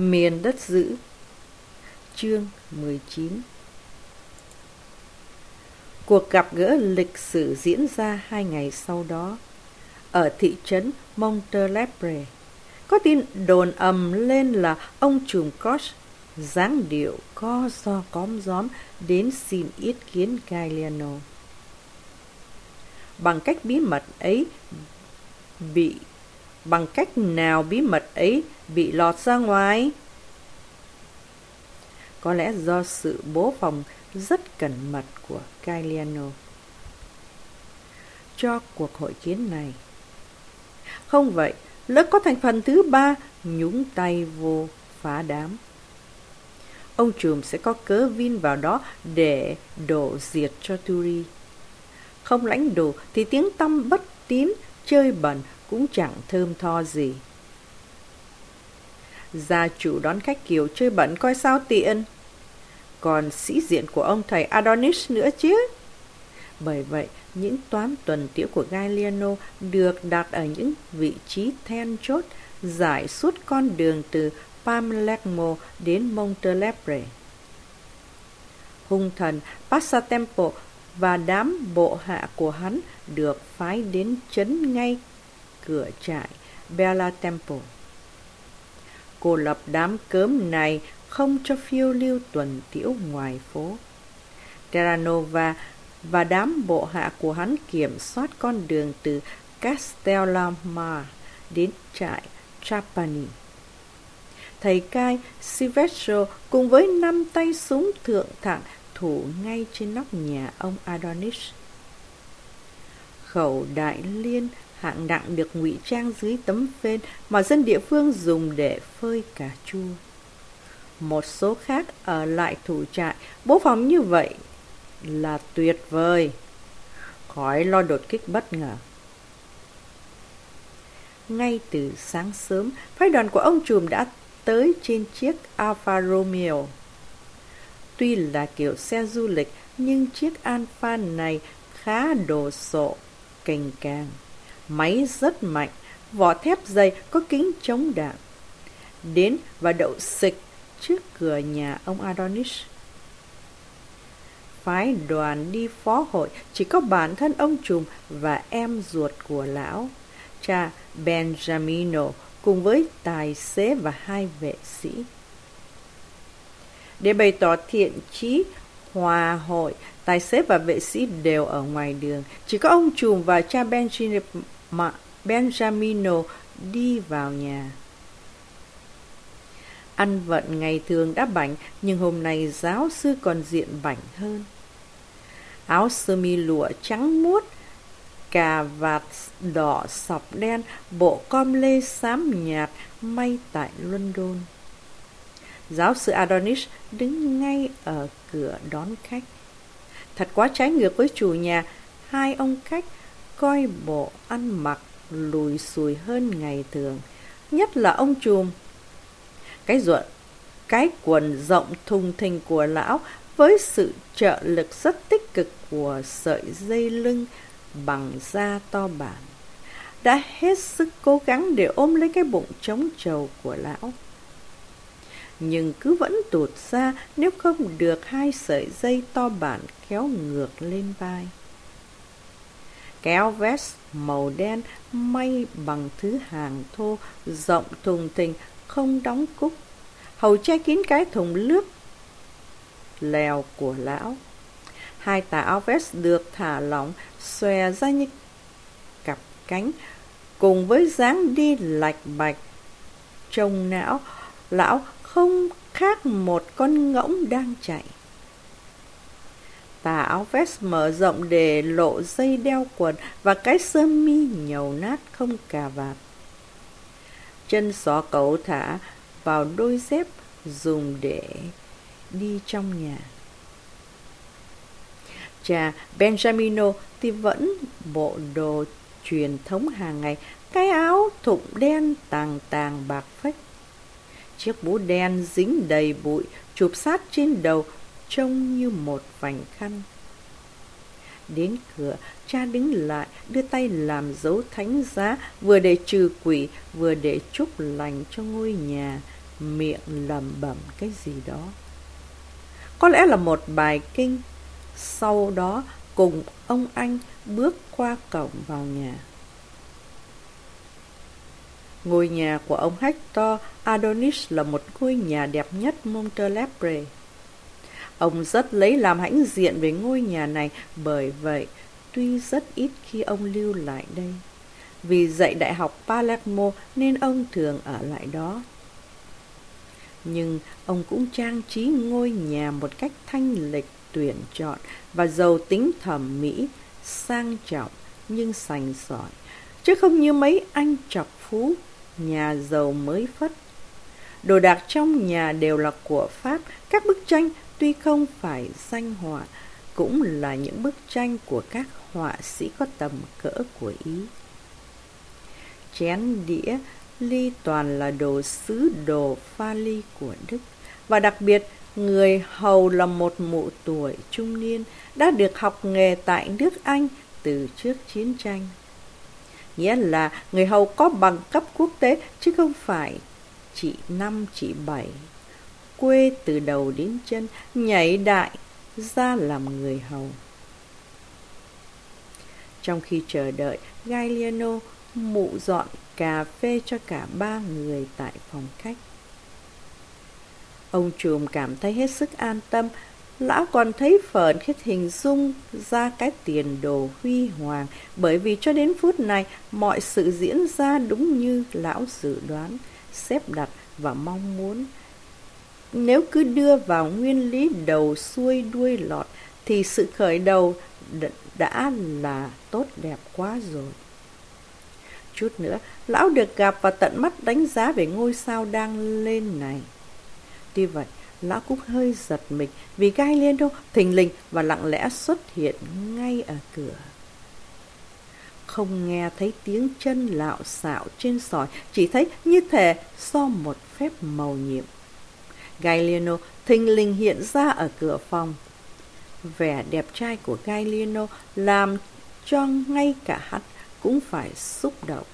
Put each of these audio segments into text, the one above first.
Miền đất dữ. Chương 19. Cuộc gặp gỡ lịch sử diễn ra 2 ngày sau đó ở thị trấn Montelepre. Có tin đồn ầm lên là ông trùm Koch dáng điệu co ro cóm gióm đến xin ý kiến Galliano. Bằng cách nào bí mật ấy bị lọt ra ngoài? Có lẽ do sự bố phòng rất cẩn mật của Galliano cho cuộc hội kiến này. Không vậy, lỡ có thành phần thứ ba nhúng tay vô phá đám, ông trùm sẽ có cớ vin vào đó để đổ diệt cho Turi. Không lãnh đủ thì tiếng tăm bất tín, chơi bẩn cũng chẳng thơm tho gì. Gia chủ đón khách kiểu chơi bẩn coi sao tiện. Còn sĩ diện của ông thầy Adonis nữa chứ. Bởi vậy, những toán tuần tiễu của Galliano được đặt ở những vị trí then chốt dải suốt con đường từ Palermo đến Montelepre. Hung thần Passatempo và đám bộ hạ của hắn được phái đến trấn ngay cửa trại Bella Tempo. Cô lập đám cớm này không cho phiêu lưu tuần tiễu ngoài phố. Terranova và đám bộ hạ của hắn kiểm soát con đường từ Castellamare đến trại Trapani. Thầy cai Silvestro cùng với 5 tay súng thượng thặng thủ ngay trên nóc nhà ông Adonis. Khẩu đại liên hạng nặng được ngụy trang dưới tấm phên mà dân địa phương dùng để phơi cà chua. Một số khác ở lại thủ trại, bố phòng như vậy là tuyệt vời, khỏi lo đột kích bất ngờ. Ngay từ sáng sớm, phái đoàn của ông trùm đã tới trên chiếc Alfa Romeo. Tuy là kiểu xe du lịch, nhưng chiếc Alfa này khá đồ sộ, cành càng. Máy rất mạnh, vỏ thép dày có kính chống đạn. Đến và đậu xịch trước cửa nhà ông Adonis. Phái đoàn đi phó hội chỉ có bản thân ông trùm và em ruột của lão, cha Benjamino, cùng với tài xế và 2 vệ sĩ. Để bày tỏ thiện chí hòa hội, tài xế và vệ sĩ đều ở ngoài đường. Chỉ có ông trùm và cha Benjamino đi vào nhà. Ăn vận ngày thường đã bảnh, nhưng hôm nay giáo sư còn diện bảnh hơn. Áo sơ mi lụa trắng muốt, cà vạt đỏ sọc đen, bộ com lê xám nhạt may tại London. Giáo sư Adonis đứng ngay ở cửa đón khách. Thật quá trái ngược với chủ nhà, 2 ông khách coi bộ ăn mặc lùi xùi hơn ngày thường, nhất là ông trùm. Cái quần rộng thùng thình của lão với sự trợ lực rất tích cực của sợi dây lưng bằng da to bản đã hết sức cố gắng để ôm lấy cái bụng trống trầu của lão, nhưng cứ vẫn tụt ra nếu không được 2 sợi dây to bản kéo ngược lên vai. Cái áo vest màu đen may bằng thứ hàng thô, rộng thùng thình, không đóng cúc, hầu che kín cái thùng nước lèo của lão. 2 tà áo vest được thả lỏng, xòe ra như cặp cánh, cùng với dáng đi lạch bạch trông lão không khác một con ngỗng đang chạy. Tà áo vest mở rộng để lộ dây đeo quần và cái sơ mi nhầu nát không cà vạt. Chân xỏ cẩu thả vào đôi dép dùng để đi trong nhà. Cha Benjamino thì vẫn bộ đồ truyền thống hàng ngày, cái áo thụng đen tàng bạc phách, chiếc mũ đen dính đầy bụi chụp sát trên đầu trông như một vành khăn. Đến cửa, cha đứng lại đưa tay làm dấu thánh giá, vừa để trừ quỷ vừa để chúc lành cho ngôi nhà miệng lẩm bẩm cái gì đó. Có lẽ là một bài kinh. Sau đó cùng ông anh bước qua cổng vào nhà. Ngôi nhà của ông Hector Adonis là một ngôi nhà đẹp nhất Montelepre. Ông rất lấy làm hãnh diện về ngôi nhà này, bởi vậy tuy rất ít khi ông lưu lại đây. Vì dạy đại học Palermo nên ông thường ở lại đó. Nhưng ông cũng trang trí ngôi nhà một cách thanh lịch, tuyển chọn và giàu tính thẩm mỹ, sang trọng nhưng sành sỏi, chứ không như mấy anh trọc phú, nhà giàu mới phất. Đồ đạc trong nhà đều là của Pháp. Các bức tranh tuy không phải danh họa, cũng là những bức tranh của các họa sĩ có tầm cỡ của Ý. Chén đĩa, ly toàn là đồ sứ đồ pha ly của Đức. Và đặc biệt, người hầu là một mụ tuổi trung niên đã được học nghề tại nước Anh từ trước chiến tranh. Nghĩa là người hầu có bằng cấp quốc tế chứ không phải chị năm chị bảy, quê từ đầu đến chân, nhảy đại ra làm người hầu. Trong khi chờ đợi, Gagliano mụ dọn cà phê cho cả ba người tại phòng khách. Ông trùm cảm thấy hết sức an tâm. Lão còn thấy phởn khi hình dung ra cái tiền đồ huy hoàng, bởi vì cho đến phút này mọi sự diễn ra đúng như lão dự đoán, xếp đặt và mong muốn. Nếu cứ đưa vào nguyên lý đầu xuôi đuôi lọt thì sự khởi đầu đã là tốt đẹp quá rồi. Chút nữa, lão được gặp và tận mắt đánh giá về ngôi sao đang lên này. Tuy vậy, lão cũng hơi giật mình vì Gagliano thình lình và lặng lẽ xuất hiện ngay ở cửa. Không nghe thấy tiếng chân lạo xạo trên sỏi, chỉ thấy như thể do một phép mầu nhiệm. Gagliano thình lình hiện ra ở cửa phòng. Vẻ đẹp trai của Gagliano làm cho ngay cả hắn cũng phải xúc động.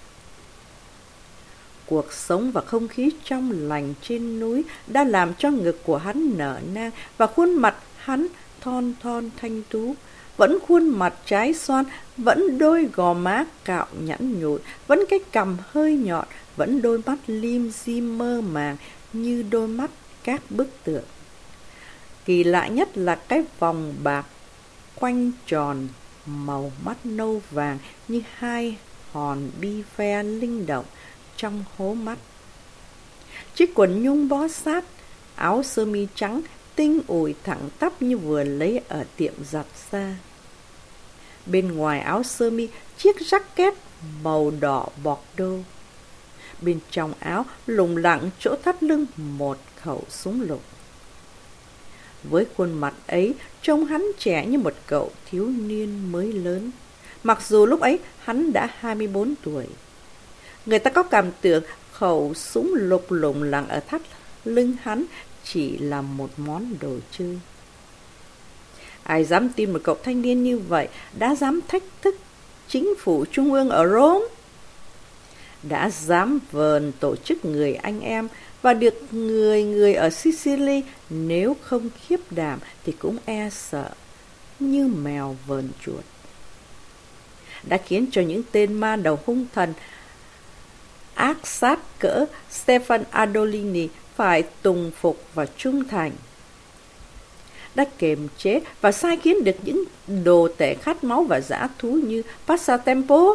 Cuộc sống và không khí trong lành trên núi đã làm cho ngực của hắn nở nang và khuôn mặt hắn thon thon thanh tú. Vẫn khuôn mặt trái xoan, vẫn đôi gò má cạo nhẵn nhụi, vẫn cái cằm hơi nhọn, vẫn đôi mắt lim dim mơ màng như đôi mắt các bức tượng. Kỳ lạ nhất là cái vòng bạc quanh tròn màu mắt nâu vàng như hai hòn bi fe linh động trong hố mắt. Chiếc quần nhung bó sát, áo sơ mi trắng tinh ủi thẳng tắp như vừa lấy ở tiệm giặt ra. Bên ngoài áo sơ mi, chiếc jacket màu đỏ bọt đô. Bên trong áo lủng lẳng chỗ thắt lưng một khẩu súng lục. Với khuôn mặt ấy, trông hắn trẻ như một cậu thiếu niên mới lớn, mặc dù lúc ấy hắn đã 24 tuổi. Người ta có cảm tưởng khẩu súng lục lủng lẳng ở thắt lưng hắn chỉ là một món đồ chơi. Ai dám tin một cậu thanh niên như vậy đã dám thách thức chính phủ trung ương ở Rome, đã dám vờn tổ chức người anh em và được người ở Sicily nếu không khiếp đảm thì cũng e sợ như mèo vờn chuột. Đã khiến cho những tên ma đầu hung thần ác sát cỡ Stefan Adolini phải tùng phục và trung thành. Đã kiềm chế và sai khiến được những đồ tể khát máu và dã thú như Passatempo.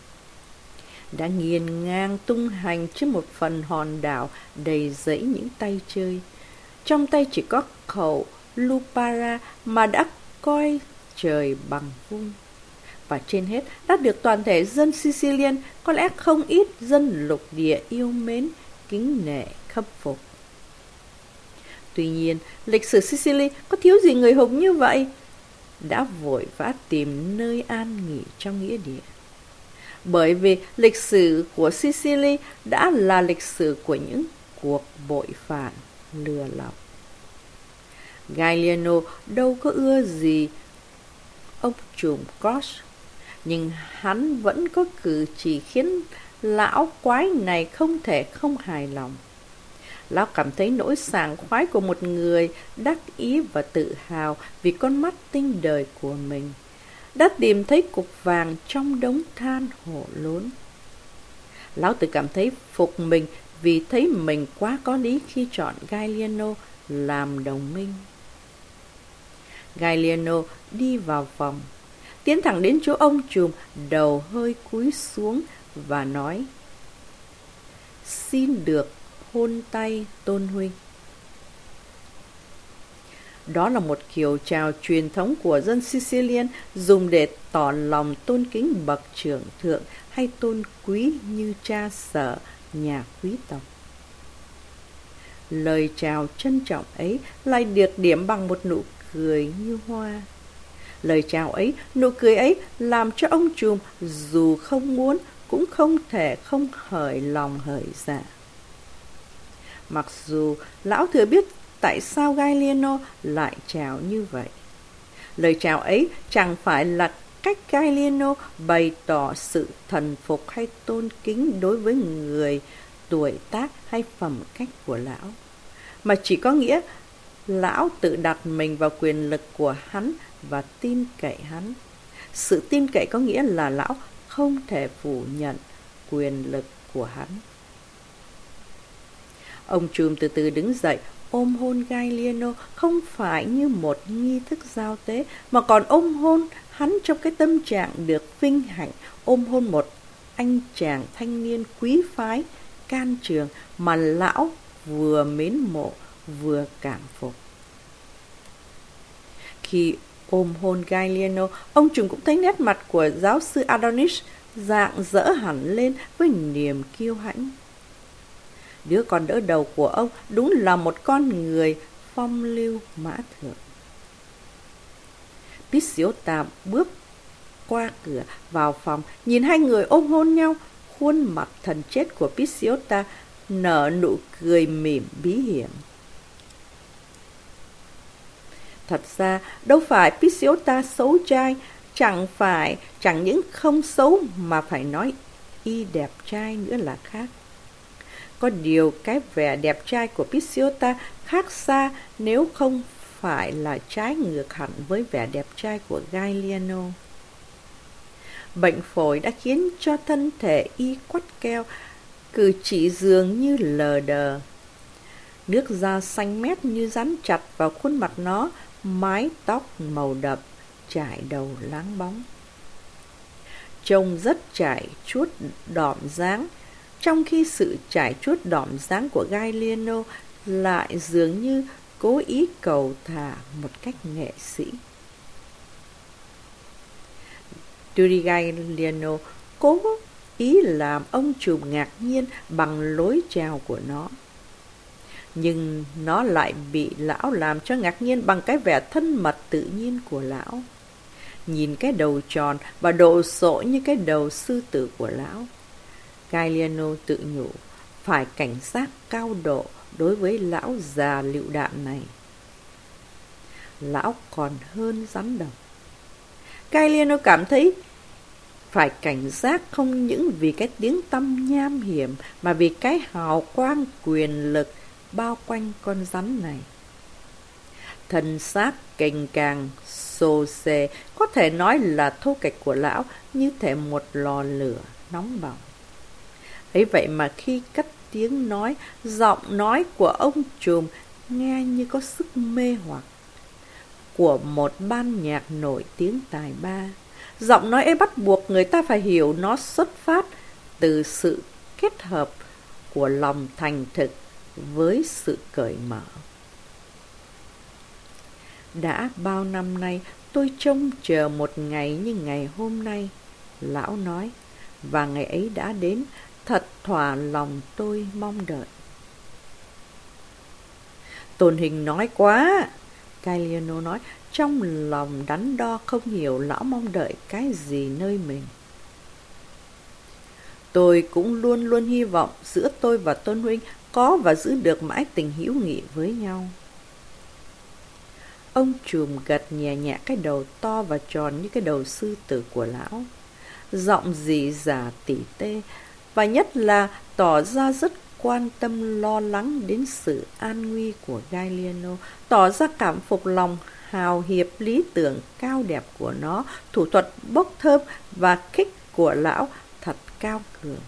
Đã nghiền ngang tung hành trên một phần hòn đảo đầy rẫy những tay chơi. Trong tay chỉ có khẩu Lupara mà đã coi trời bằng vung. Và trên hết đã được toàn thể dân Sicilian, có lẽ không ít dân lục địa yêu mến, kính nể, khâm phục. Tuy nhiên, lịch sử Sicily có thiếu gì người hùng như vậy? Đã vội vã tìm nơi an nghỉ trong nghĩa địa. Bởi vì lịch sử của Sicily đã là lịch sử của những cuộc bội phản, lừa lọc. Gagliano đâu có ưa gì ông trùm Cross, nhưng hắn vẫn có cử chỉ khiến lão quái này không thể không hài lòng. Lão cảm thấy nỗi sảng khoái của một người đắc ý và tự hào vì con mắt tinh đời của mình đã tìm thấy cục vàng trong đống than hổ lốn. Lão tự cảm thấy phục mình vì thấy mình quá có lý khi chọn Gallieno làm đồng minh. Gallieno đi vào phòng, tiến thẳng đến chỗ ông trùm, đầu hơi cúi xuống và nói: "Xin được hôn tay Tôn huynh." Đó là một kiểu chào truyền thống của dân Sicilian dùng để tỏ lòng tôn kính bậc trưởng thượng hay tôn quý như cha sở nhà quý tộc. Lời chào trân trọng ấy lại được điểm bằng một nụ cười như hoa. Lời chào ấy, nụ cười ấy làm cho ông trùm dù không muốn cũng không thể không hởi lòng hởi dạ. Mặc dù lão thừa biết tại sao Gallieno lại chào như vậy. Lời chào ấy chẳng phải là cách Gallieno bày tỏ sự thần phục hay tôn kính đối với người, tuổi tác hay phẩm cách của lão, mà chỉ có nghĩa lão tự đặt mình vào quyền lực của hắn và tin cậy hắn. Sự tin cậy có nghĩa là lão không thể phủ nhận quyền lực của hắn. Ông trùm từ từ đứng dậy, ôm hôn Gallieno không phải như một nghi thức giao tế, mà còn ôm hôn hắn trong cái tâm trạng được vinh hạnh, ôm hôn một anh chàng thanh niên quý phái, can trường mà lão vừa mến mộ vừa cảm phục. Khi ôm hôn Gallieno, ông trùm cũng thấy nét mặt của giáo sư Adonis rạng rỡ hẳn lên với niềm kiêu hãnh. Đứa con đỡ đầu của ông đúng là một con người phong lưu mã thượng. Picciota bước qua cửa vào phòng, nhìn hai người ôm hôn nhau. Khuôn mặt thần chết của Picciota nở nụ cười mỉm bí hiểm. Thật ra đâu phải Picciota xấu trai, chẳng những không xấu mà phải nói y đẹp trai nữa là khác. Có điều cái vẻ đẹp trai của Picciota khác xa nếu không phải là trái ngược hẳn với vẻ đẹp trai của Gallieno. Bệnh phổi đã khiến cho thân thể y quắt keo, cử chỉ dường như lờ đờ. Nước da xanh mét như dán chặt vào khuôn mặt nó, mái tóc màu đậm trải đầu láng bóng. Trông rất chải chuốt đỏm dáng, trong khi sự trải chuốt đỏm dáng của Gallieno lại dường như cố ý cầu thả một cách nghệ sĩ. Rudy Gallieno cố ý làm ông trùm ngạc nhiên bằng lối chào của nó. Nhưng nó lại bị lão làm cho ngạc nhiên bằng cái vẻ thân mật tự nhiên của lão. Nhìn cái đầu tròn và độ sộ như cái đầu sư tử của lão, Gallieno tự nhủ phải cảnh giác cao độ đối với lão già lựu đạn này. Lão còn hơn rắn độc. Gallieno cảm thấy phải cảnh giác không những vì cái tiếng tăm nham hiểm mà vì cái hào quang quyền lực bao quanh con rắn này. Thân xác cành càng xồ xề, có thể nói là thô kệch của lão như thể một lò lửa nóng bỏng. Ấy vậy mà khi cất tiếng nói, giọng nói của ông trùm nghe như có sức mê hoặc của một ban nhạc nổi tiếng tài ba. Giọng nói ấy bắt buộc người ta phải hiểu nó xuất phát từ sự kết hợp của lòng thành thực với sự cởi mở. Đã bao năm nay tôi trông chờ một ngày như ngày hôm nay, lão nói, và ngày ấy đã đến, thật thỏa lòng tôi mong đợi. Tôn hình nói quá, Gallieno nói, trong lòng đắn đo không hiểu lão mong đợi cái gì nơi mình. Tôi cũng luôn luôn hy vọng giữa tôi và Tôn huynh có và giữ được mãi tình hữu nghị với nhau. Ông trùm gật nhẹ nhẹ cái đầu to và tròn như cái đầu sư tử của lão, giọng rỉ rả tỉ tê, và nhất là tỏ ra rất quan tâm lo lắng đến sự an nguy của Galliano, tỏ ra cảm phục lòng hào hiệp lý tưởng cao đẹp của nó, thủ thuật bốc thơm và khích của lão thật cao cường.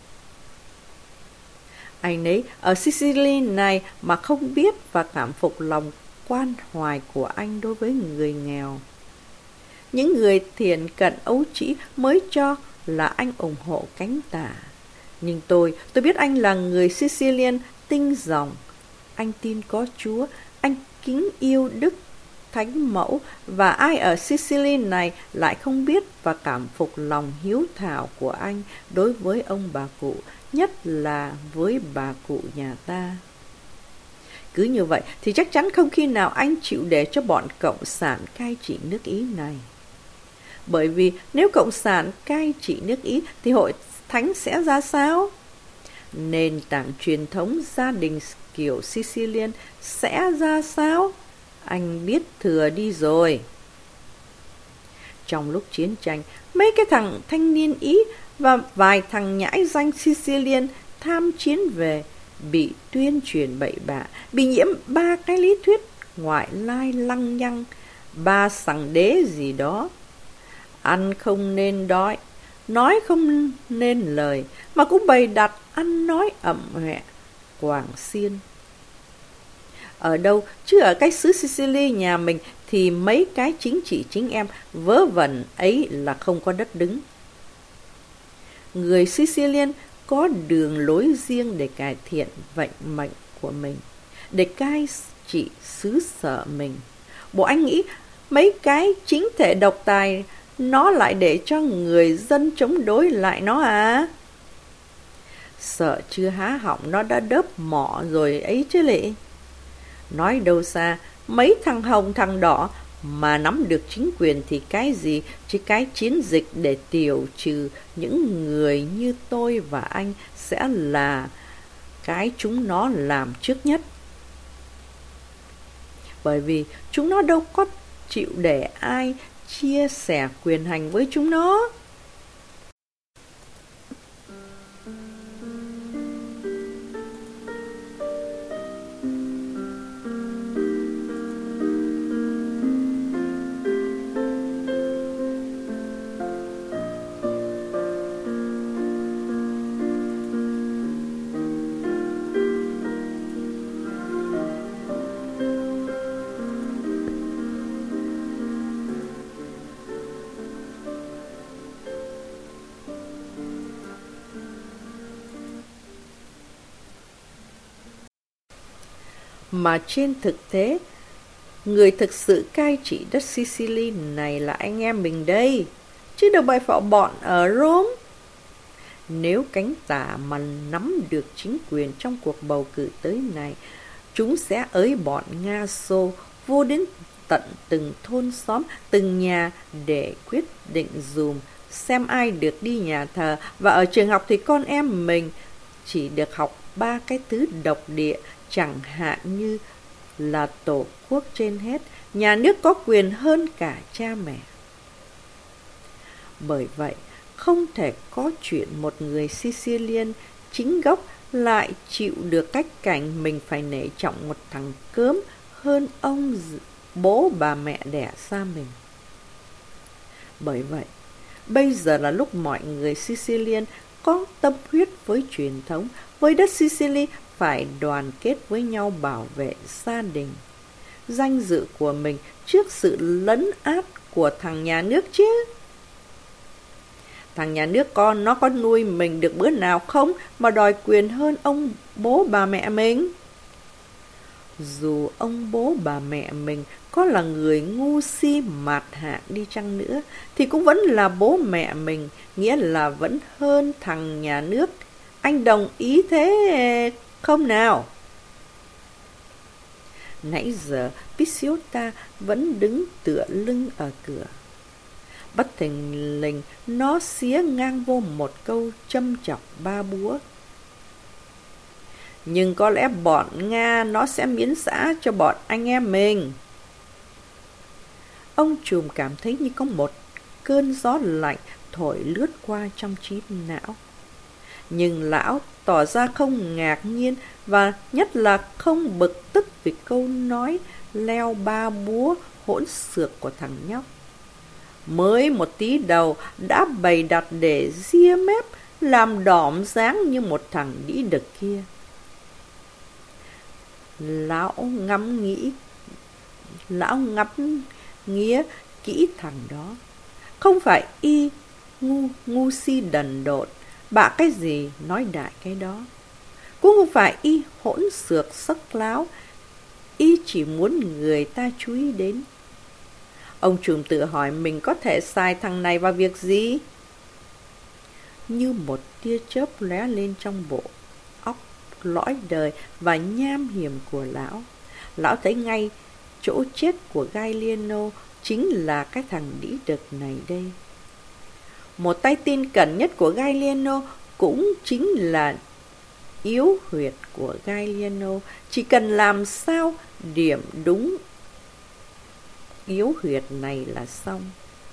Anh ấy ở Sicily này mà không biết và cảm phục lòng quan hoài của anh đối với người nghèo. Những người thiện cận ấu trĩ mới cho là anh ủng hộ cánh tả. Nhưng tôi biết anh là người Sicilian tinh dòng. Anh tin có Chúa, anh kính yêu Đức Thánh Mẫu, và ai ở Sicily này lại không biết và cảm phục lòng hiếu thảo của anh đối với ông bà cụ, nhất là với bà cụ nhà ta. Cứ như vậy thì chắc chắn không khi nào anh chịu để cho bọn cộng sản cai trị nước Ý này. Bởi vì nếu cộng sản cai trị nước Ý thì hội thánh sẽ ra sao? Nền tảng truyền thống gia đình kiểu Sicilian sẽ ra sao? Anh biết thừa đi rồi. Trong lúc chiến tranh, mấy cái thằng thanh niên Ý và vài thằng nhãi danh Sicilian tham chiến về, bị tuyên truyền bậy bạ, bị nhiễm 3 cái lý thuyết ngoại lai lăng nhăng, 3 sằng đế gì đó. Ăn không nên đói, nói không nên lời, mà cũng bày đặt ăn nói ậm hẹ, quảng xiên. Ở đâu, chứ ở cái xứ Sicily nhà mình thì mấy cái chính trị chính em vớ vẩn ấy là không có đất đứng. Người Sicilian có đường lối riêng để cải thiện vận mệnh của mình, để cai trị xứ sở mình. Bộ anh nghĩ mấy cái chính thể độc tài nó lại để cho người dân chống đối lại nó à? Sợ chưa há họng nó đã đớp mỏ rồi ấy chứ lị. Nói đâu xa, mấy thằng hồng thằng đỏ mà nắm được chính quyền thì cái gì chứ cái chiến dịch để tiêu trừ những người như tôi và anh sẽ là cái chúng nó làm trước nhất. Bởi vì chúng nó đâu có chịu để ai chia sẻ quyền hành với chúng nó. Mà trên thực tế, người thực sự cai trị đất Sicily này là anh em mình đây, chứ đâu phải bọn ở Rome. Nếu cánh tả mà nắm được chính quyền trong cuộc bầu cử tới này, chúng sẽ ới bọn Nga Xô vô đến tận từng thôn xóm, từng nhà để quyết định dùm xem ai được đi nhà thờ. Và ở trường học thì con em mình chỉ được học 3 cái thứ độc địa, chẳng hạn như là tổ quốc trên hết, nhà nước có quyền hơn cả cha mẹ. Bởi vậy, không thể có chuyện một người Sicilian chính gốc lại chịu được cách cảnh mình phải nể trọng một thằng cớm hơn ông bố bà mẹ đẻ ra mình. Bởi vậy, bây giờ là lúc mọi người Sicilian có tâm huyết với truyền thống, với đất Sicily phải đoàn kết với nhau bảo vệ gia đình, danh dự của mình trước sự lấn át của thằng nhà nước chứ. Thằng nhà nước nó có nuôi mình được bữa nào không mà đòi quyền hơn ông bố bà mẹ mình? Dù ông bố bà mẹ mình có là người ngu si mạt hạ đi chăng nữa thì cũng vẫn là bố mẹ mình, nghĩa là vẫn hơn thằng nhà nước. Anh đồng ý thế không nào? Nãy giờ Picciota vẫn đứng tựa lưng ở cửa. Bất thình lình nó xía ngang vô một câu châm chọc ba búa. Nhưng có lẽ bọn Nga nó sẽ miễn xả cho bọn anh em mình. Ông trùm cảm thấy như có một cơn gió lạnh thổi lướt qua trong trí não. Nhưng lão tỏ ra không ngạc nhiên và nhất là không bực tức vì câu nói leo ba búa hỗn xược của thằng nhóc. Mới một tí đầu đã bày đặt để ria mép, làm đỏm dáng như một thằng đĩ đực kia. Lão ngắm nghía kỹ thằng đó. Không phải y ngu si đần độn, bạ cái gì nói đại cái đó. Cũng không phải y hỗn xược sắc láo, y chỉ muốn người ta chú ý đến. Ông trùm tự hỏi mình có thể xài thằng này vào việc gì? Như một tia chớp lóe lên trong bộ óc lõi đời và nham hiểm của lão. Lão thấy ngay chỗ chết của Gallieno chính là cái thằng đĩ đực này đây. Một tay tin cẩn nhất của Gallieno cũng chính là yếu huyệt của Gallieno. Chỉ cần làm sao điểm đúng yếu huyệt này là xong.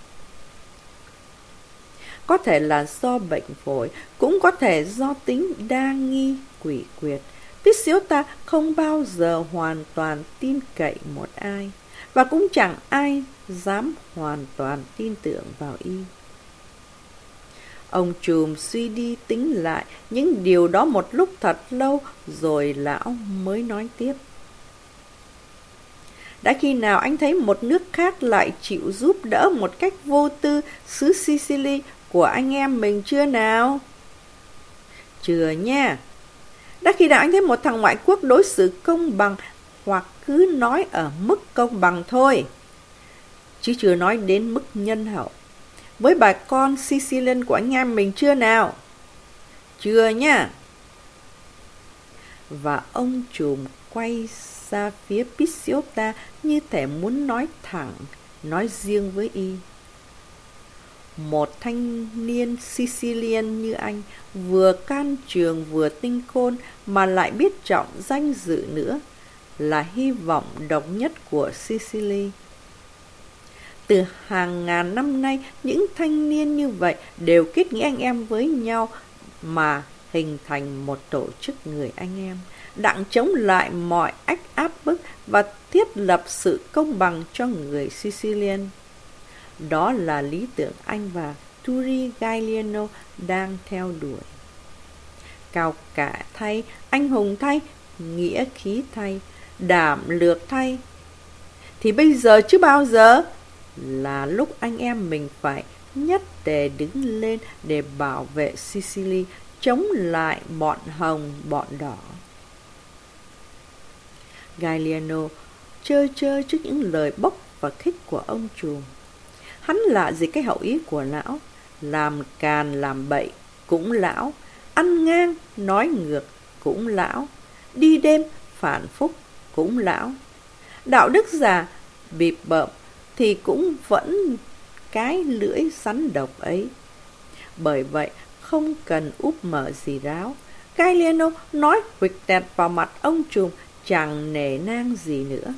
Có thể là do bệnh phổi, cũng có thể do tính đa nghi quỷ quyệt. Picciota không bao giờ hoàn toàn tin cậy một ai, và cũng chẳng ai dám hoàn toàn tin tưởng vào y. Ông trùm suy đi tính lại những điều đó một lúc thật lâu, rồi lão mới nói tiếp. Đã khi nào anh thấy một nước khác lại chịu giúp đỡ một cách vô tư xứ Sicily của anh em mình chưa nào? Chưa nha. Đã khi nào anh thấy một thằng ngoại quốc đối xử công bằng, hoặc cứ nói ở mức công bằng thôi, chứ chưa nói đến mức nhân hậu, với bà con Sicilian của anh em mình chưa nào? Chưa nha. Và ông trùm quay ra phía Picciota như thể muốn nói thẳng, nói riêng với y. Một thanh niên Sicilian như anh, vừa can trường vừa tinh khôn mà lại biết trọng danh dự nữa, là hy vọng độc nhất của Sicily. Từ hàng ngàn năm nay, những thanh niên như vậy đều kết nghĩa anh em với nhau mà hình thành một tổ chức người anh em, đặng chống lại mọi ách áp bức và thiết lập sự công bằng cho người Sicilian. Đó là lý tưởng anh và Turi Gallieno đang theo đuổi. Cao cả thay, anh hùng thay, nghĩa khí thay, đảm lược thay. Thì bây giờ chứ bao giờ là lúc anh em mình phải nhất tề đứng lên để bảo vệ Sicily, chống lại bọn hồng, bọn đỏ. Gallieno chơ chơ trước những lời bốc và khích của ông trùm. Hắn lạ gì cái hậu ý của lão, làm càn làm bậy cũng lão, ăn ngang nói ngược cũng lão, đi đêm phản phúc cũng lão. Đạo đức giả bịp bợm thì cũng vẫn cái lưỡi rắn độc ấy. Bởi vậy không cần úp mở gì ráo, Gallieno nói huỵch tẹt vào mặt ông trùm, chẳng nể nang gì nữa.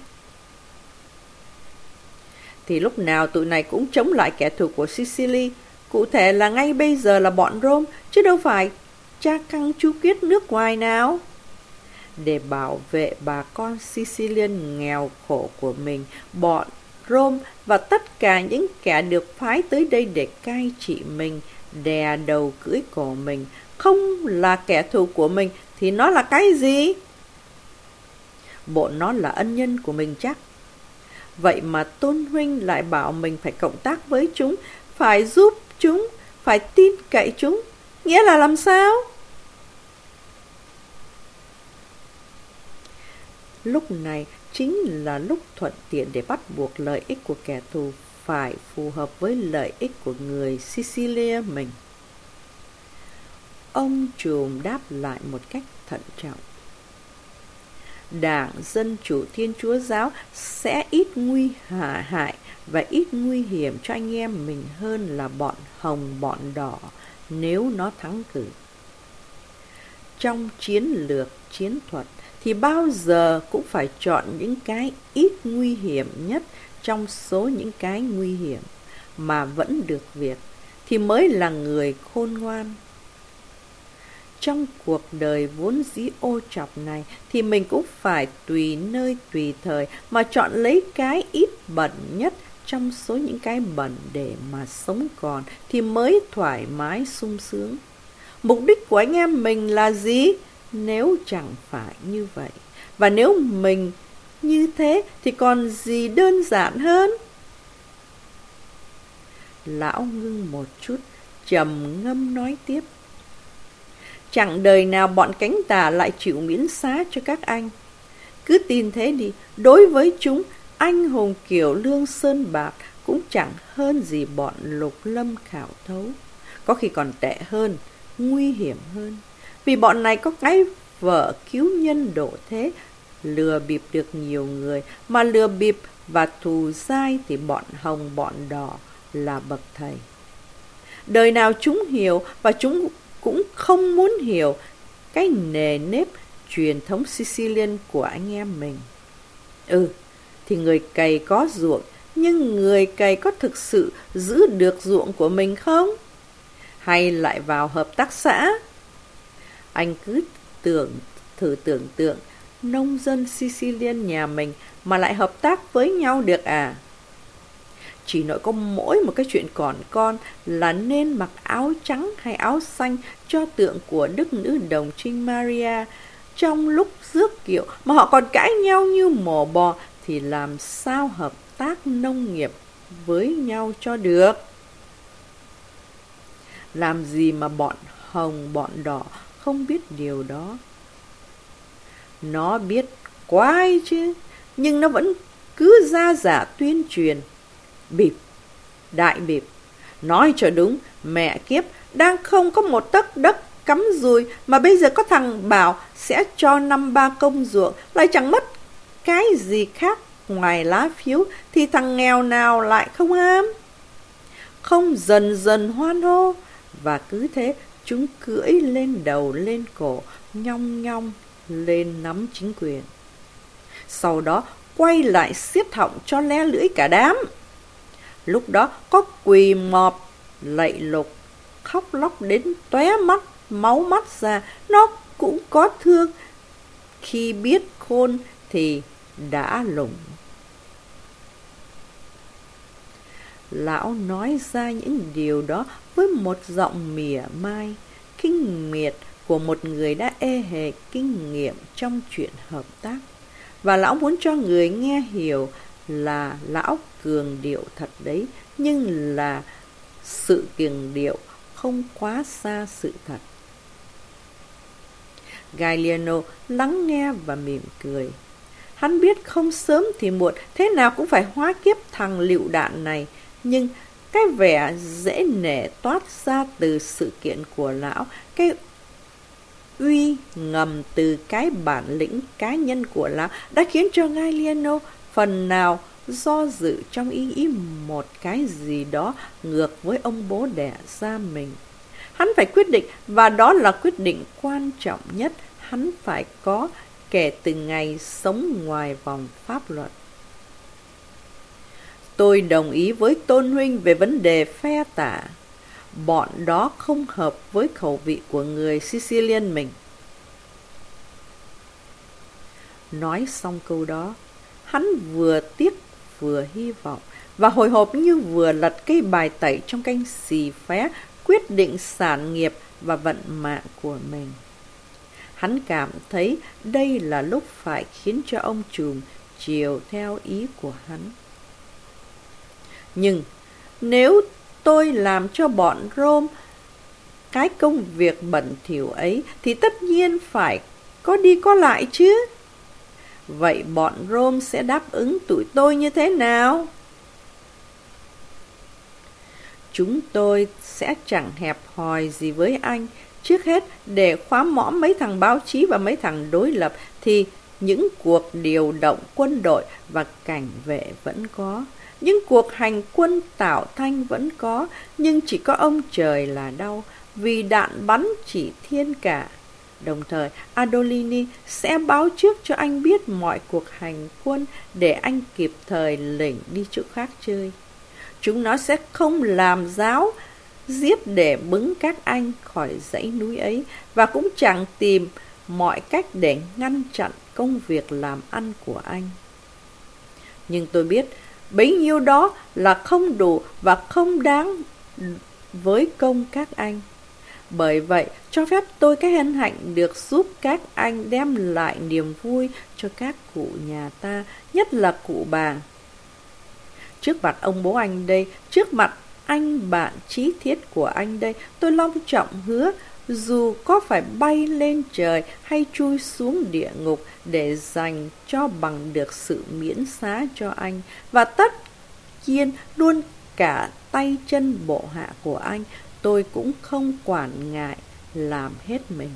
Thì lúc nào tụi này cũng chống lại kẻ thù của Sicily, cụ thể là ngay bây giờ là bọn Rome, chứ đâu phải cha căng chú quyết nước ngoài nào. Để bảo vệ bà con Sicilian nghèo khổ của mình, bọn Rome và tất cả những kẻ được phái tới đây để cai trị mình, đè đầu cưỡi cổ mình, không là kẻ thù của mình thì nó là cái gì? Bộ nó là ân nhân của mình chắc. Vậy mà Tôn huynh lại bảo mình phải cộng tác với chúng, phải giúp chúng, phải tin cậy chúng. Nghĩa là làm sao? Lúc này chính là lúc thuận tiện để bắt buộc lợi ích của kẻ thù phải phù hợp với lợi ích của người Sicilia mình. Ông trùm đáp lại một cách thận trọng. Đảng Dân Chủ Thiên Chúa Giáo sẽ ít nguy hại và ít nguy hiểm cho anh em mình hơn là bọn hồng bọn đỏ nếu nó thắng cử. Trong chiến lược, chiến thuật thì bao giờ cũng phải chọn những cái ít nguy hiểm nhất trong số những cái nguy hiểm mà vẫn được việc thì mới là người khôn ngoan. Trong cuộc đời vốn dĩ ô trọc này thì mình cũng phải tùy nơi tùy thời mà chọn lấy cái ít bẩn nhất trong số những cái bẩn để mà sống còn thì mới thoải mái sung sướng. Mục đích của anh em mình là gì? Nếu chẳng phải như vậy, và nếu mình như thế thì còn gì đơn giản hơn? Lão ngưng một chút, trầm ngâm nói tiếp. Chẳng đời nào bọn cánh tả lại chịu miễn xá cho các anh. Cứ tin thế đi, đối với chúng, anh hùng kiểu Lương Sơn Bạc cũng chẳng hơn gì bọn Lục Lâm Khảo Thấu. Có khi còn tệ hơn, nguy hiểm hơn. Vì bọn này có cái vợ cứu nhân độ thế, lừa bịp được nhiều người, mà lừa bịp và thù dai thì bọn Hồng bọn Đỏ là bậc thầy. Đời nào chúng hiểu, và chúng cũng không muốn hiểu cái nề nếp truyền thống Sicilian của anh em mình. Thì người cày có ruộng, nhưng người cày có thực sự giữ được ruộng của mình không? Hay lại vào hợp tác xã? Anh cứ thử tưởng tượng nông dân Sicilian nhà mình mà lại hợp tác với nhau được à? Chỉ nội có mỗi một cái chuyện còn con là nên mặc áo trắng hay áo xanh cho tượng của Đức Nữ Đồng Trinh Maria trong lúc rước kiệu mà họ còn cãi nhau như mổ bò, thì làm sao hợp tác nông nghiệp với nhau cho được? Làm gì mà bọn Hồng bọn Đỏ không biết điều đó? Nó biết quái chứ, nhưng nó vẫn cứ ra giả tuyên truyền. Bịp, đại bịp. Nói cho đúng, mẹ kiếp, đang không có một tấc đất cắm dùi mà bây giờ có thằng bảo sẽ cho 5-3 công ruộng, lại chẳng mất cái gì khác ngoài lá phiếu, thì thằng nghèo nào lại không ham? Không dần dần hoan hô, và cứ thế chúng cưỡi lên đầu lên cổ, nhong nhong lên nắm chính quyền. Sau đó quay lại xiết họng cho le lưỡi cả đám. Lúc đó có quỳ mọp, lạy lục, khóc lóc đến tóe mắt, máu mắt ra, nó cũng có thương. Khi biết khôn thì đã lủng. Lão nói ra những điều đó với một giọng mỉa mai, kinh miệt của một người đã ê hề kinh nghiệm trong chuyện hợp tác. Và lão muốn cho người nghe hiểu là lão cường điệu thật đấy, nhưng là sự cường điệu không quá xa sự thật. Galliano lắng nghe và mỉm cười. Hắn biết không sớm thì muộn thế nào cũng phải hóa kiếp thằng lựu đạn này, nhưng cái vẻ dễ nể toát ra từ sự kiện của lão, cái uy ngầm từ cái bản lĩnh cá nhân của lão đã khiến cho Galliano phần nào do dự trong ý nghĩ một cái gì đó ngược với ông bố đẻ ra mình. Hắn phải quyết định, và đó là quyết định quan trọng nhất hắn phải có kể từ ngày sống ngoài vòng pháp luật. Tôi đồng ý với Tôn huynh về vấn đề phe tả. Bọn đó không hợp với khẩu vị của người Sicilian mình. Nói xong câu đó, hắn vừa tiếc vừa hy vọng, và hồi hộp như vừa lật cây bài tẩy trong canh xì phé quyết định sản nghiệp và vận mạng của mình. Hắn cảm thấy đây là lúc phải khiến cho ông trùm chiều theo ý của hắn. Nhưng nếu tôi làm cho bọn Rome cái công việc bẩn thỉu ấy thì tất nhiên phải có đi có lại chứ. Vậy bọn Rome sẽ đáp ứng tụi tôi như thế nào? Chúng tôi sẽ chẳng hẹp hòi gì với anh. Trước hết, để khóa mõm mấy thằng báo chí và mấy thằng đối lập thì những cuộc điều động quân đội và cảnh vệ vẫn có. Những cuộc hành quân tạo thanh vẫn có, nhưng chỉ có ông trời là đau, vì đạn bắn chỉ thiên cả. Đồng thời, Adolini sẽ báo trước cho anh biết mọi cuộc hành quân để anh kịp thời lỉnh đi chỗ khác chơi. Chúng nó sẽ không làm giết để bứng các anh khỏi dãy núi ấy, và cũng chẳng tìm mọi cách để ngăn chặn công việc làm ăn của anh. Nhưng tôi biết bấy nhiêu đó là không đủ và không đáng với công các anh. Bởi vậy, cho phép tôi cái hân hạnh được giúp các anh đem lại niềm vui cho các cụ nhà ta, nhất là cụ bà. Trước mặt ông bố anh đây, trước mặt anh bạn chí thiết của anh đây, tôi long trọng hứa, dù có phải bay lên trời hay chui xuống địa ngục để dành cho bằng được sự miễn xá cho anh, và tất nhiên luôn cả tay chân bộ hạ của anh, tôi cũng không quản ngại làm hết mình.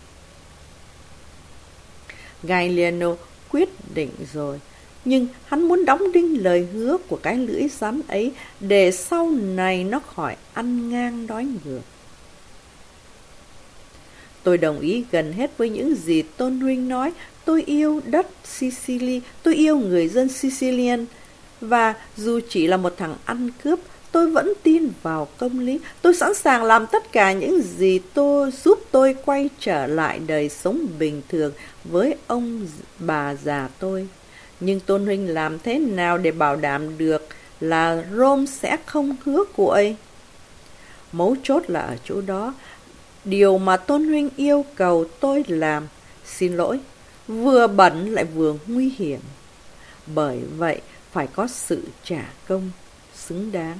Galliano quyết định rồi, nhưng hắn muốn đóng đinh lời hứa của cái lưỡi rắn ấy để sau này nó khỏi ăn ngang nói ngược. Tôi đồng ý gần hết với những gì Tôn huynh nói. Tôi yêu đất Sicily, tôi yêu người dân Sicilian, và dù chỉ là một thằng ăn cướp, tôi vẫn tin vào công lý. Tôi sẵn sàng làm tất cả những gì giúp tôi quay trở lại đời sống bình thường với ông bà già tôi. Nhưng Tôn huynh làm thế nào để bảo đảm được là Rome sẽ không hứa cuội? Mấu chốt là ở chỗ đó. Điều mà Tôn huynh yêu cầu tôi làm, xin lỗi, vừa bẩn lại vừa nguy hiểm. Bởi vậy phải có sự trả công xứng đáng.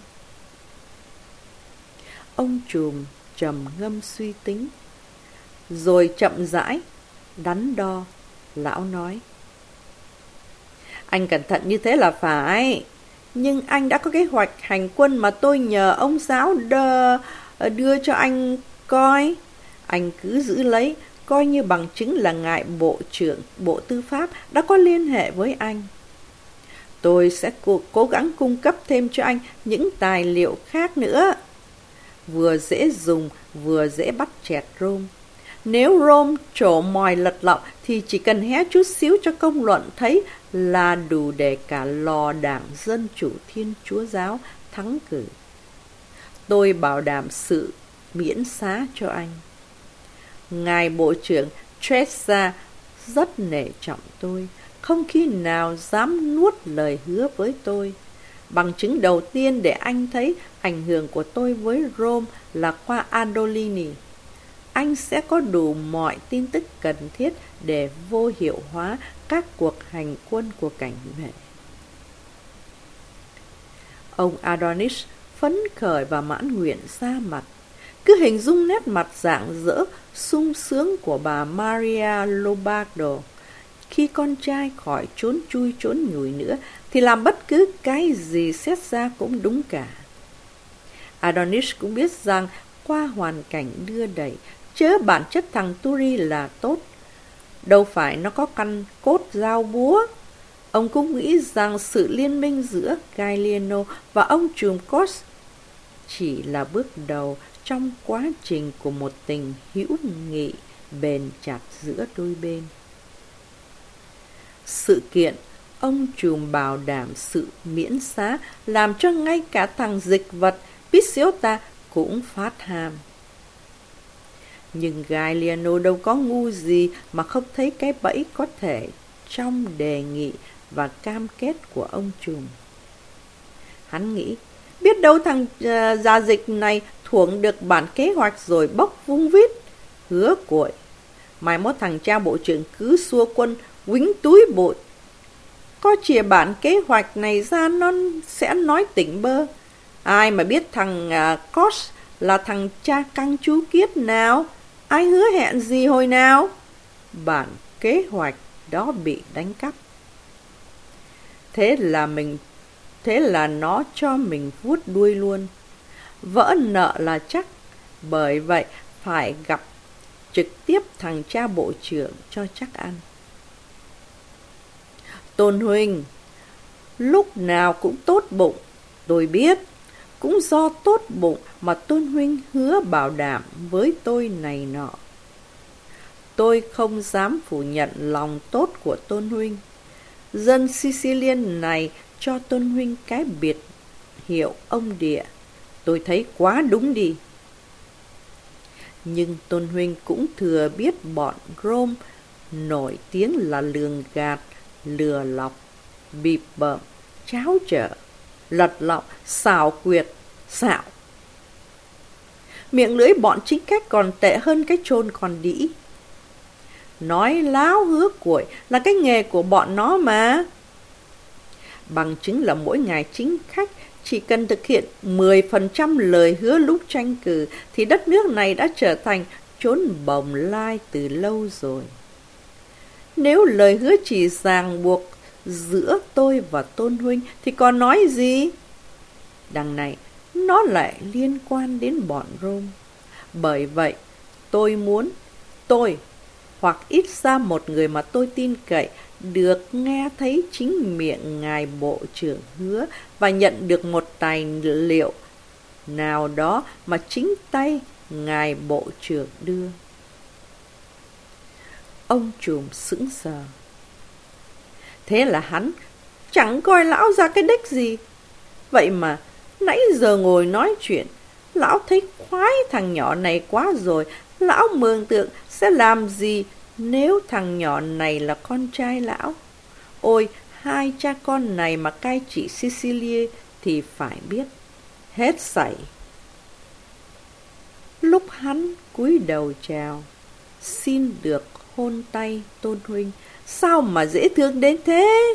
Ông trùm trầm ngâm suy tính, rồi chậm rãi đắn đo. Lão nói: anh cẩn thận như thế là phải, nhưng anh đã có kế hoạch hành quân mà tôi nhờ ông giáo đưa cho anh coi. Anh cứ giữ lấy, coi như bằng chứng là ngài Bộ trưởng Bộ Tư pháp đã có liên hệ với anh. Tôi sẽ cố gắng cung cấp thêm cho anh những tài liệu khác nữa, vừa dễ dùng vừa dễ bắt chẹt Rome. Nếu Rome trổ mòi lật lọng thì chỉ cần hé chút xíu cho công luận thấy là đủ để cả lò đảng Dân Chủ Thiên Chúa Giáo thắng cử. Tôi bảo đảm sự miễn xá cho anh. Ngài Bộ trưởng Tressa rất nể trọng tôi, không khi nào dám nuốt lời hứa với tôi. Bằng chứng đầu tiên để anh thấy ảnh hưởng của tôi với Rome là qua Adolini. Anh sẽ có đủ mọi tin tức cần thiết để vô hiệu hóa các cuộc hành quân của cảnh vệ. Ông Adonis phấn khởi và mãn nguyện ra mặt. Cứ hình dung nét mặt rạng rỡ, sung sướng của bà Maria Lombardo khi con trai khỏi trốn chui trốn nhủi nữa, thì làm bất cứ cái gì xét ra cũng đúng cả. Adonis cũng biết rằng qua hoàn cảnh đưa đẩy, chớ bản chất thằng Turi là tốt, đâu phải nó có căn cốt dao búa. Ông cũng nghĩ rằng sự liên minh giữa Galliano và ông trùm Cos chỉ là bước đầu trong quá trình của một tình hữu nghị bền chặt giữa đôi bên. Sự kiện ông trùm bảo đảm sự miễn xá làm cho ngay cả thằng dịch vật Picciota cũng phát ham. Nhưng Galliano đâu có ngu gì mà không thấy cái bẫy có thể trong đề nghị và cam kết của ông trùm. Hắn nghĩ, biết đâu thằng gia dịch này thuận được bản kế hoạch rồi bốc vung vít, hứa cuội. Mai mốt thằng cha bộ trưởng cứ xua quân quýnh túi bụi, có chìa bản kế hoạch này ra nó sẽ nói tỉnh bơ. Ai mà biết thằng Cos là thằng cha căng chú kiết nào, ai hứa hẹn gì hồi nào. Bản kế hoạch đó bị đánh cắp. Thế là nó cho mình vuốt đuôi luôn. Vỡ nợ là chắc. Bởi vậy phải gặp trực tiếp thằng cha bộ trưởng cho chắc ăn. Tôn huynh lúc nào cũng tốt bụng, tôi biết. Cũng do tốt bụng mà Tôn huynh hứa bảo đảm với tôi này nọ. Tôi không dám phủ nhận lòng tốt của Tôn huynh. Dân Sicilian này cho Tôn huynh cái biệt hiệu ông địa. Tôi thấy quá đúng đi. Nhưng Tôn huynh cũng thừa biết bọn Rome nổi tiếng là lường gạt, lừa lọc, bịp bợm, cháo trở, lật lọng, xảo quyệt, xạo. Miệng lưỡi bọn chính khách còn tệ hơn cái chôn còn đĩ. Nói láo hứa cuội là cái nghề của bọn nó mà. Bằng chứng là mỗi ngày chính khách chỉ cần thực hiện 10% lời hứa lúc tranh cử thì đất nước này đã trở thành chốn bồng lai từ lâu rồi. Nếu lời hứa chỉ ràng buộc giữa tôi và Tôn huynh thì còn nói gì? Đằng này nó lại liên quan đến bọn Rome. Bởi vậy tôi muốn tôi hoặc ít ra một người mà tôi tin cậy được nghe thấy chính miệng ngài bộ trưởng hứa và nhận được một tài liệu nào đó mà chính tay ngài bộ trưởng đưa. Ông trùm sững sờ. Thế là hắn chẳng coi lão ra cái đếch gì. Vậy mà nãy giờ ngồi nói chuyện, lão thấy khoái thằng nhỏ này quá rồi. Lão mường tượng sẽ làm gì nếu thằng nhỏ này là con trai lão. Ôi, hai cha con này mà cai trị Sicilia thì phải biết hết sảy. Lúc hắn cúi đầu chào, xin được hôn tay Tôn huynh, sao mà dễ thương đến thế?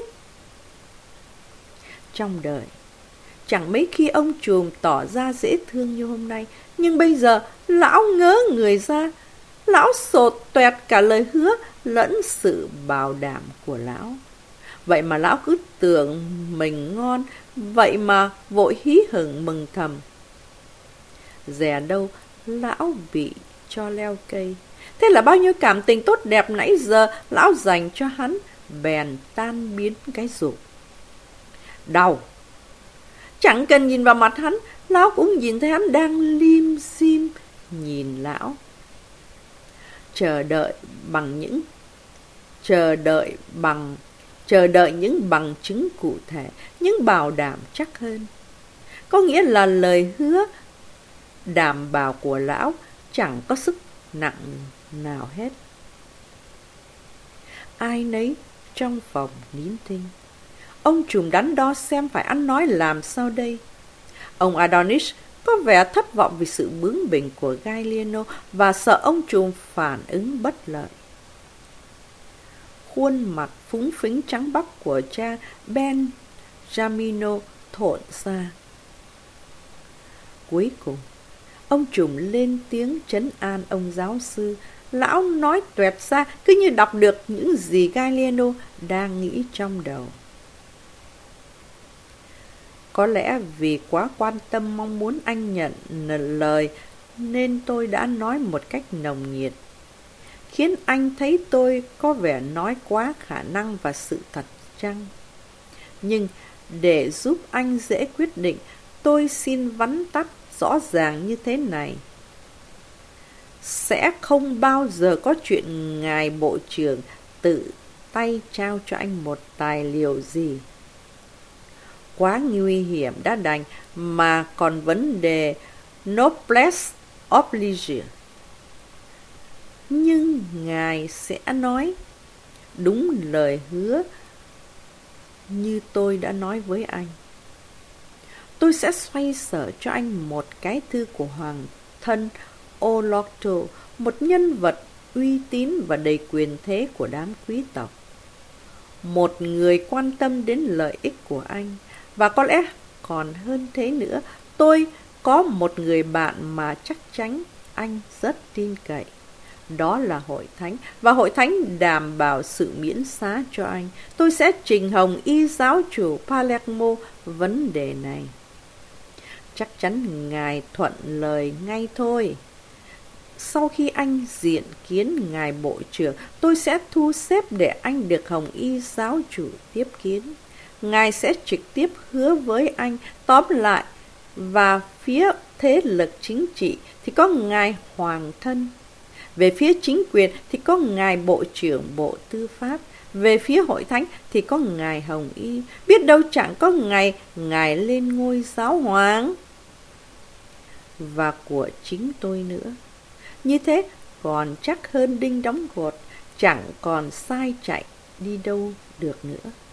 Trong đời, chẳng mấy khi ông trùm tỏ ra dễ thương như hôm nay, nhưng bây giờ lão ngớ người ra. Lão sột toẹt cả lời hứa lẫn sự bảo đảm của lão. Vậy mà lão cứ tưởng mình ngon, vậy mà vội hí hửng mừng thầm. Dè đâu lão bị cho leo cây. Thế là bao nhiêu cảm tình tốt đẹp nãy giờ lão dành cho hắn bèn tan biến cái rụp. Đau. Chẳng cần nhìn vào mặt hắn, lão cũng nhìn thấy hắn đang lim dim nhìn lão. Chờ đợi những bằng chứng cụ thể, những bảo đảm chắc hơn. Có nghĩa là lời hứa đảm bảo của lão chẳng có sức nặng nào hết. Ai nấy trong phòng nín thinh. Ông trùm đắn đo xem phải ăn nói làm sao đây. Ông Adonis có vẻ thất vọng vì sự bướng bỉnh của Gallieno và sợ ông trùm phản ứng bất lợi. Khuôn mặt phúng phính trắng bóc của cha Benjamino thộn ra. Cuối cùng, ông trùm lên tiếng trấn an ông giáo sư. Lão nói toẹt ra cứ như đọc được những gì Gallieno đang nghĩ trong đầu. Có lẽ vì quá quan tâm mong muốn anh nhận lời nên tôi đã nói một cách nồng nhiệt, khiến anh thấy tôi có vẻ nói quá khả năng và sự thật chăng? Nhưng để giúp anh dễ quyết định, tôi xin vắn tắt rõ ràng như thế này. Sẽ không bao giờ có chuyện ngài bộ trưởng tự tay trao cho anh một tài liệu gì. Quá nguy hiểm đã đành mà còn vấn đề noblesse oblige. Nhưng ngài sẽ nói đúng lời hứa như tôi đã nói với anh. Tôi sẽ xoay sở cho anh một cái thư của hoàng thân Olorto, một nhân vật uy tín và đầy quyền thế của đám quý tộc. Một người quan tâm đến lợi ích của anh. Và có lẽ còn hơn thế nữa, tôi có một người bạn mà chắc chắn anh rất tin cậy. Đó là Hội Thánh, và Hội Thánh đảm bảo sự miễn xá cho anh. Tôi sẽ trình hồng y giáo chủ Palermo vấn đề này. Chắc chắn ngài thuận lời ngay thôi. Sau khi anh diện kiến ngài bộ trưởng, tôi sẽ thu xếp để anh được hồng y giáo chủ tiếp kiến. Ngài sẽ trực tiếp hứa với anh. Tóm lại, và phía thế lực chính trị thì có ngài hoàng thân. Về phía chính quyền thì có ngài bộ trưởng bộ tư pháp. Về phía hội thánh thì có ngài hồng y. Biết đâu chẳng có ngày ngài lên ngôi giáo hoàng. và của chính tôi nữa. Như thế còn chắc hơn đinh đóng cột, chẳng còn sai chạy đi đâu được nữa.